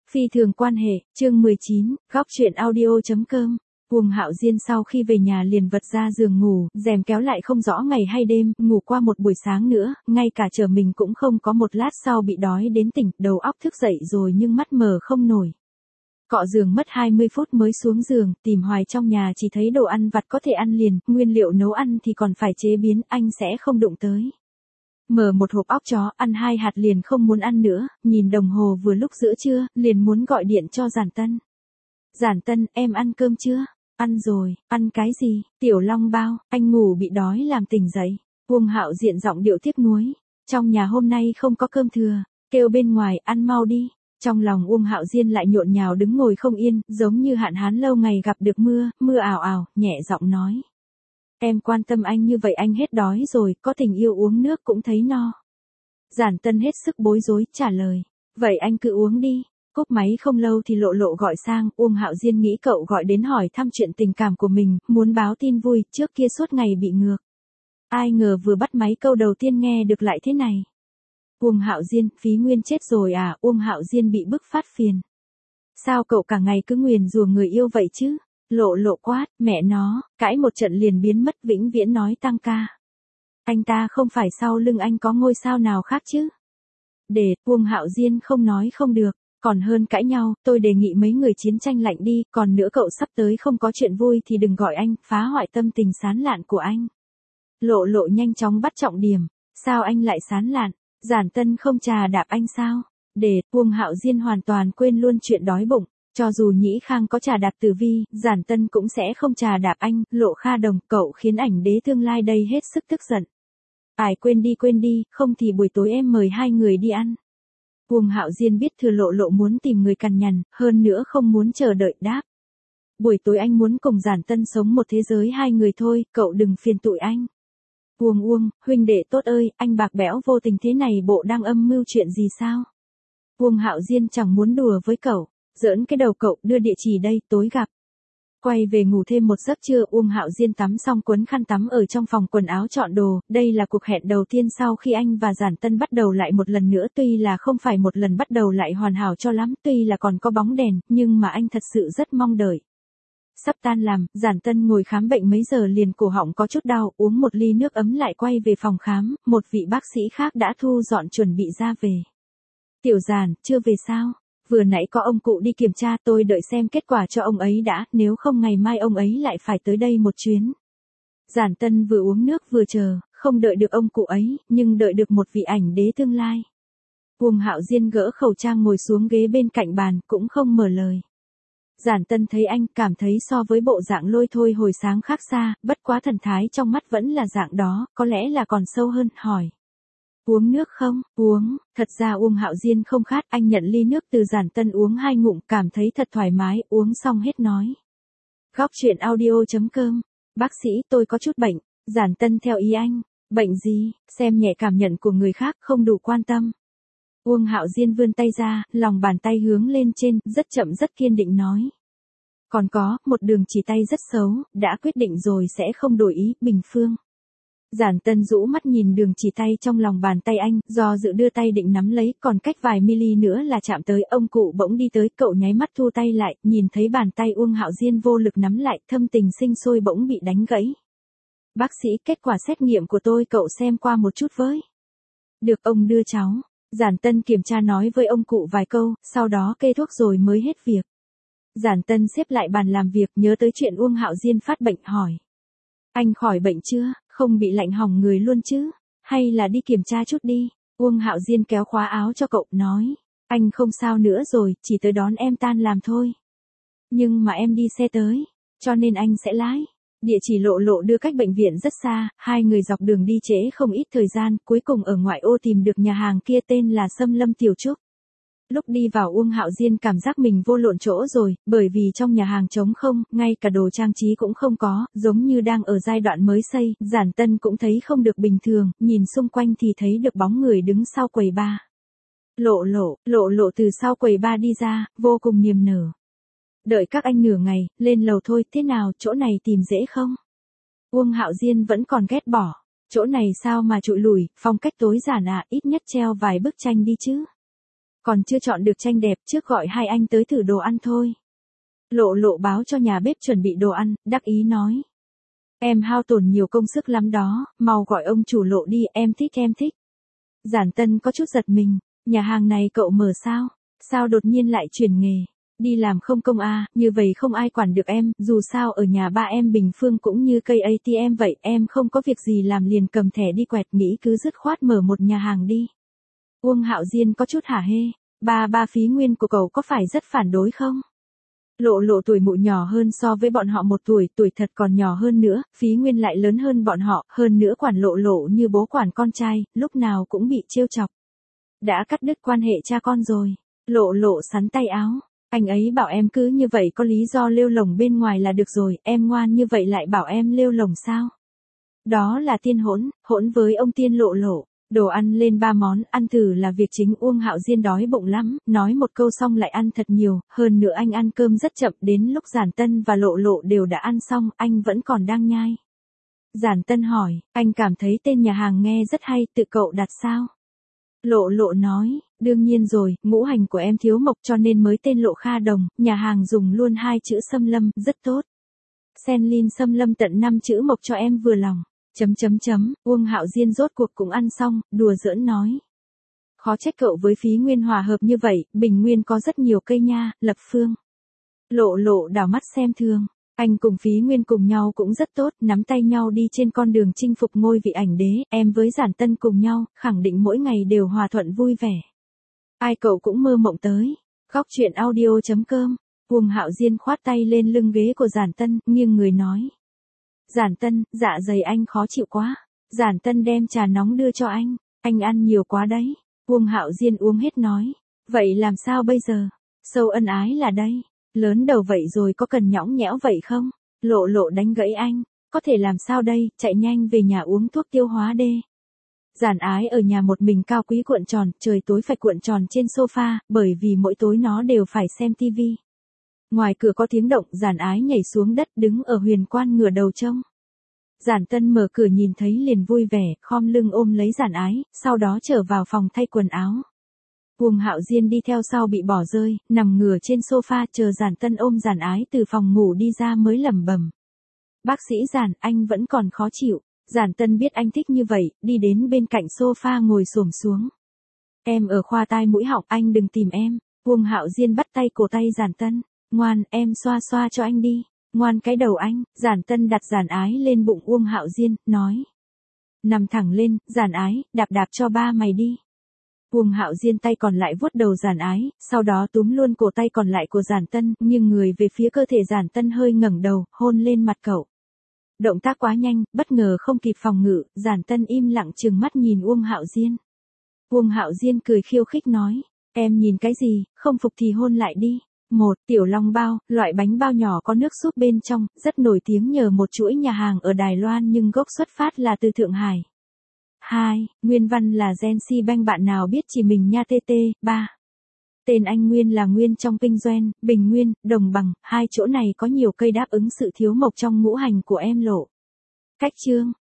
Phi thường quan hệ, chương 19, góc chuyện audio.com. Uông Hạo Diên sau khi về nhà liền vật ra giường ngủ, rèm kéo lại không rõ ngày hay đêm, ngủ qua một buổi sáng nữa, ngay cả trở mình cũng không có, một lát sau bị đói đến tỉnh, đầu óc thức dậy rồi nhưng mắt mờ không nổi. Cọ giường mất 20 phút mới xuống giường, tìm hoài trong nhà chỉ thấy đồ ăn vặt có thể ăn liền, nguyên liệu nấu ăn thì còn phải chế biến, anh sẽ không đụng tới. Mở một hộp óc chó, ăn 2 hạt liền không muốn ăn nữa, nhìn đồng hồ vừa lúc giữa trưa, liền muốn gọi điện cho Giản Tân. Giản Tân, em ăn cơm chưa? Ăn rồi, ăn cái gì? Tiểu Long bao, anh ngủ bị đói làm tỉnh dậy. Uông Hạo Diên giọng điệu tiếc nuối. Trong nhà hôm nay không có cơm thừa, kêu bên ngoài ăn mau đi. Trong lòng Uông Hạo Diên lại nhộn nhào đứng ngồi không yên, giống như hạn hán lâu ngày gặp được mưa, mưa ảo ảo, nhẹ giọng nói. Em quan tâm anh như vậy anh hết đói rồi, có tình yêu uống nước cũng thấy no. Giản Tân hết sức bối rối, trả lời. Vậy anh cứ uống đi. Cúp máy không lâu thì Lộ Lộ gọi sang, Uông Hạo Diên nghĩ cậu gọi đến hỏi thăm chuyện tình cảm của mình, muốn báo tin vui, trước kia suốt ngày bị ngược. Ai ngờ vừa bắt máy câu đầu tiên nghe được lại thế này. Uông Hạo Diên, Phí Nguyên chết rồi à? Uông Hạo Diên bị bức phát phiền. Sao cậu cả ngày cứ nguyền rủa người yêu vậy chứ? Lộ Lộ quát, mẹ nó, cãi một trận liền biến mất, vĩnh viễn nói tăng ca. Anh ta không phải sau lưng anh có ngôi sao nào khác chứ? Để, Uông Hạo Diên không nói không được, còn hơn cãi nhau, tôi đề nghị mấy người chiến tranh lạnh đi, còn nữa cậu sắp tới không có chuyện vui thì đừng gọi anh, phá hoại tâm tình sán lạn của anh. Lộ Lộ nhanh chóng bắt trọng điểm, sao anh lại sán lạn? Giản Tân không trà đạp anh sao? Để, Uông Hạo Diên hoàn toàn quên luôn chuyện đói bụng. Cho dù Nhĩ Khang có trà đạp Tử Vi, Giản Tân cũng sẽ không trà đạp anh. Lộ Kha Đồng, cậu khiến ảnh đế tương lai đây hết sức tức giận. Ai quên đi, không thì buổi tối em mời 2 người đi ăn. Uông Hạo Diên biết thừa Lộ Lộ muốn tìm người cằn nhằn, hơn nữa không muốn chờ đợi đáp. Buổi tối anh muốn cùng Giản Tân sống một thế giới 2 người thôi, cậu đừng phiền tụi anh. Uông, huynh đệ tốt ơi, anh bạc bẽo vô tình thế này bộ đang âm mưu chuyện gì sao? Uông Hạo Diên chẳng muốn đùa với cậu. Giỡn cái đầu cậu, đưa địa chỉ đây, tối gặp. Quay về ngủ thêm một giấc trưa, Uông Hạo Diên tắm xong quấn khăn tắm ở trong phòng quần áo chọn đồ, đây là cuộc hẹn đầu tiên sau khi anh và Giản Tân bắt đầu lại một lần nữa, tuy là không phải một lần bắt đầu lại hoàn hảo cho lắm, tuy là còn có bóng đèn, nhưng mà anh thật sự rất mong đợi. Sắp tan làm, Giản Tân ngồi khám bệnh mấy giờ liền cổ họng có chút đau, uống một ly nước ấm lại quay về phòng khám, một vị bác sĩ khác đã thu dọn chuẩn bị ra về. Tiểu Giản, chưa về sao? Vừa nãy có ông cụ đi kiểm tra, tôi đợi xem kết quả cho ông ấy đã, nếu không ngày mai ông ấy lại phải tới đây một chuyến. Giản Tân vừa uống nước vừa chờ, không đợi được ông cụ ấy, nhưng đợi được một vị ảnh đế tương lai. Uông Hạo Diên gỡ khẩu trang ngồi xuống ghế bên cạnh bàn, cũng không mở lời. Giản Tân thấy anh, cảm thấy so với bộ dạng lôi thôi hồi sáng khác xa, bất quá thần thái trong mắt vẫn là dạng đó, có lẽ là còn sâu hơn, hỏi. Uống nước không? Uống, thật ra Uông Hạo Diên không khát, anh nhận ly nước từ Giản Tân uống 2 ngụm, cảm thấy thật thoải mái, uống xong hết nói. Góc chuyện audio.com, bác sĩ, tôi có chút bệnh. Giản Tân theo ý anh, bệnh gì? Xem nhẹ cảm nhận của người khác, không đủ quan tâm. Uông Hạo Diên vươn tay ra, lòng bàn tay hướng lên trên, rất chậm rất kiên định nói. Còn có, một đường chỉ tay rất xấu, đã quyết định rồi sẽ không đổi ý, Bình Phương. Giản Tân rũ mắt nhìn đường chỉ tay trong lòng bàn tay anh, do dự đưa tay định nắm lấy, còn cách vài mili nữa là chạm tới, ông cụ bỗng đi tới, cậu nháy mắt thu tay lại, nhìn thấy bàn tay Uông Hạo Diên vô lực nắm lại, thâm tình sinh sôi bỗng bị đánh gãy. Bác sĩ, kết quả xét nghiệm của tôi cậu xem qua một chút với. Được, ông đưa cháu. Giản Tân kiểm tra nói với ông cụ vài câu, sau đó kê thuốc rồi mới hết việc. Giản Tân xếp lại bàn làm việc, nhớ tới chuyện Uông Hạo Diên phát bệnh, hỏi. Anh khỏi bệnh chưa? Không bị lạnh hỏng người luôn chứ? Hay là đi kiểm tra chút đi? Uông Hạo Diên kéo khóa áo cho cậu, nói. Anh không sao nữa rồi, chỉ tới đón em tan làm thôi. Nhưng mà em đi xe tới, cho nên anh sẽ lái. Địa chỉ Lộ Lộ đưa cách bệnh viện rất xa, 2 người dọc đường đi trễ không ít thời gian, cuối cùng ở ngoại ô tìm được nhà hàng kia tên là Sâm Lâm Tiểu Trúc. Lúc đi vào Uông Hạo Diên cảm giác mình vô lộn chỗ rồi, bởi vì trong nhà hàng trống không, ngay cả đồ trang trí cũng không có, giống như đang ở giai đoạn mới xây, Giản Tân cũng thấy không được bình thường, nhìn xung quanh thì thấy được bóng người đứng sau quầy bar. Lộ Lộ từ sau quầy bar đi ra, vô cùng niềm nở. Đợi các anh nửa ngày, lên lầu thôi, thế nào, chỗ này tìm dễ không? Uông Hạo Diên vẫn còn ghét bỏ, chỗ này sao mà trụi lủi, phong cách tối giản ít nhất treo vài bức tranh đi chứ. Còn chưa chọn được tranh đẹp, trước gọi hai anh tới thử đồ ăn thôi. Lộ lộ báo cho nhà bếp chuẩn bị đồ ăn, đắc ý nói. Em hao tổn nhiều công sức lắm đó, mau gọi ông chủ Lộ đi, em thích em thích. Giản Tân có chút giật mình, nhà hàng này cậu mở sao? Sao đột nhiên lại chuyển nghề? Đi làm không công à, như vậy không ai quản được em, dù sao ở nhà ba em Bình Phương cũng như cây ATM vậy, em không có việc gì làm liền cầm thẻ đi quẹt, nghĩ cứ dứt khoát mở một nhà hàng đi. Uông Hạo Diên có chút hả hê, ba Phí Nguyên của cậu có phải rất phản đối không? Lộ lộ tuổi mụ nhỏ hơn so với bọn họ 1 tuổi, tuổi thật còn nhỏ hơn nữa, Phí Nguyên lại lớn hơn bọn họ, hơn nữa quản lộ lộ như bố quản con trai, lúc nào cũng bị trêu chọc. Đã cắt đứt quan hệ cha con rồi. Lộ lộ sắn tay áo. Anh ấy bảo em cứ như vậy có lý do lêu lổng bên ngoài là được rồi, em ngoan như vậy lại bảo em lêu lổng sao? Đó là tiên hỗn với ông tiên lộ lộ. Đồ ăn lên 3 món, ăn thử là việc chính. Uông Hạo Diên đói bụng lắm, nói một câu xong lại ăn thật nhiều, hơn nữa anh ăn cơm rất chậm, đến lúc Giản Tân và Lộ Lộ đều đã ăn xong, anh vẫn còn đang nhai. Giản Tân hỏi, anh cảm thấy tên nhà hàng nghe rất hay, tự cậu đặt sao? Lộ lộ nói, đương nhiên rồi, ngũ hành của em thiếu mộc cho nên mới tên Lộ Kha Đồng, nhà hàng dùng luôn 2 chữ xâm lâm, rất tốt. Senlin xâm lâm tận 5 chữ mộc cho em vừa lòng. Uông Hạo Diên rốt cuộc cũng ăn xong, đùa giỡn nói. Khó trách cậu với Phí Nguyên hòa hợp như vậy, Bình Nguyên có rất nhiều cây nha, Lập Phương. Lộ lộ đảo mắt xem thường. Anh cùng Phí Nguyên cùng nhau cũng rất tốt, nắm tay nhau đi trên con đường chinh phục ngôi vị ảnh đế, em với Giản Tân cùng nhau, khẳng định mỗi ngày đều hòa thuận vui vẻ. Ai cậu cũng mơ mộng tới. Góc chuyện audio.com. Uông Hạo Diên khoát tay lên lưng ghế của Giản Tân, nghiêng người nói. Giản Tân, dạ dày anh khó chịu quá. Giản Tân đem trà nóng đưa cho anh ăn nhiều quá đấy. Uông Hạo Diên uống hết nói. Vậy làm sao bây giờ? Sâu ân ái là đây. Lớn đầu vậy rồi có cần nhõng nhẽo vậy không? Lộ lộ đánh gãy anh. Có thể làm sao đây, chạy nhanh về nhà uống thuốc tiêu hóa đê. Giản Ái ở nhà một mình cao quý cuộn tròn, trời tối phải cuộn tròn trên sofa, bởi vì mỗi tối nó đều phải xem tivi. Ngoài cửa có tiếng động, Giản Ái nhảy xuống đất đứng ở huyền quan ngửa đầu trông. Giản Tân mở cửa nhìn thấy liền vui vẻ, khom lưng ôm lấy Giản Ái, sau đó trở vào phòng thay quần áo. Uông Hạo Diên đi theo sau bị bỏ rơi, nằm ngửa trên sofa chờ Giản Tân ôm Giản Ái từ phòng ngủ đi ra mới lẩm bẩm. Bác sĩ Giản, anh vẫn còn khó chịu. Giản Tân biết anh thích như vậy, đi đến bên cạnh sofa ngồi xổm xuống. Em ở khoa tai mũi họng, anh đừng tìm em. Uông Hạo Diên bắt tay cổ tay Giản Tân. Ngoan, em xoa xoa cho anh đi. Ngoan cái đầu anh. Giản Tân đặt Giản Ái lên bụng Uông Hạo Diên, nói. Nằm thẳng lên, Giản Ái, đạp đạp cho ba mày đi. Uông Hạo Diên tay còn lại vuốt đầu Giản Ái, sau đó túm luôn cổ tay còn lại của Giản Tân, nhưng người về phía cơ thể Giản Tân hơi ngẩng đầu, hôn lên mặt cậu. Động tác quá nhanh, bất ngờ không kịp phòng ngự, Giản Tân im lặng trừng mắt nhìn Uông Hạo Diên. Uông Hạo Diên cười khiêu khích nói, em nhìn cái gì, không phục thì hôn lại đi. 1. Tiểu Long Bao, loại bánh bao nhỏ có nước súp bên trong, rất nổi tiếng nhờ một chuỗi nhà hàng ở Đài Loan nhưng gốc xuất phát là từ Thượng Hải. 2. Nguyên văn là Gen Si Banh, bạn nào biết chỉ mình nha TT. 3. Tên anh Nguyên là Nguyên trong kinh doanh, Bình Nguyên, Đồng Bằng, hai chỗ này có nhiều cây đáp ứng sự thiếu mộc trong ngũ hành của em Lộ. Cách chương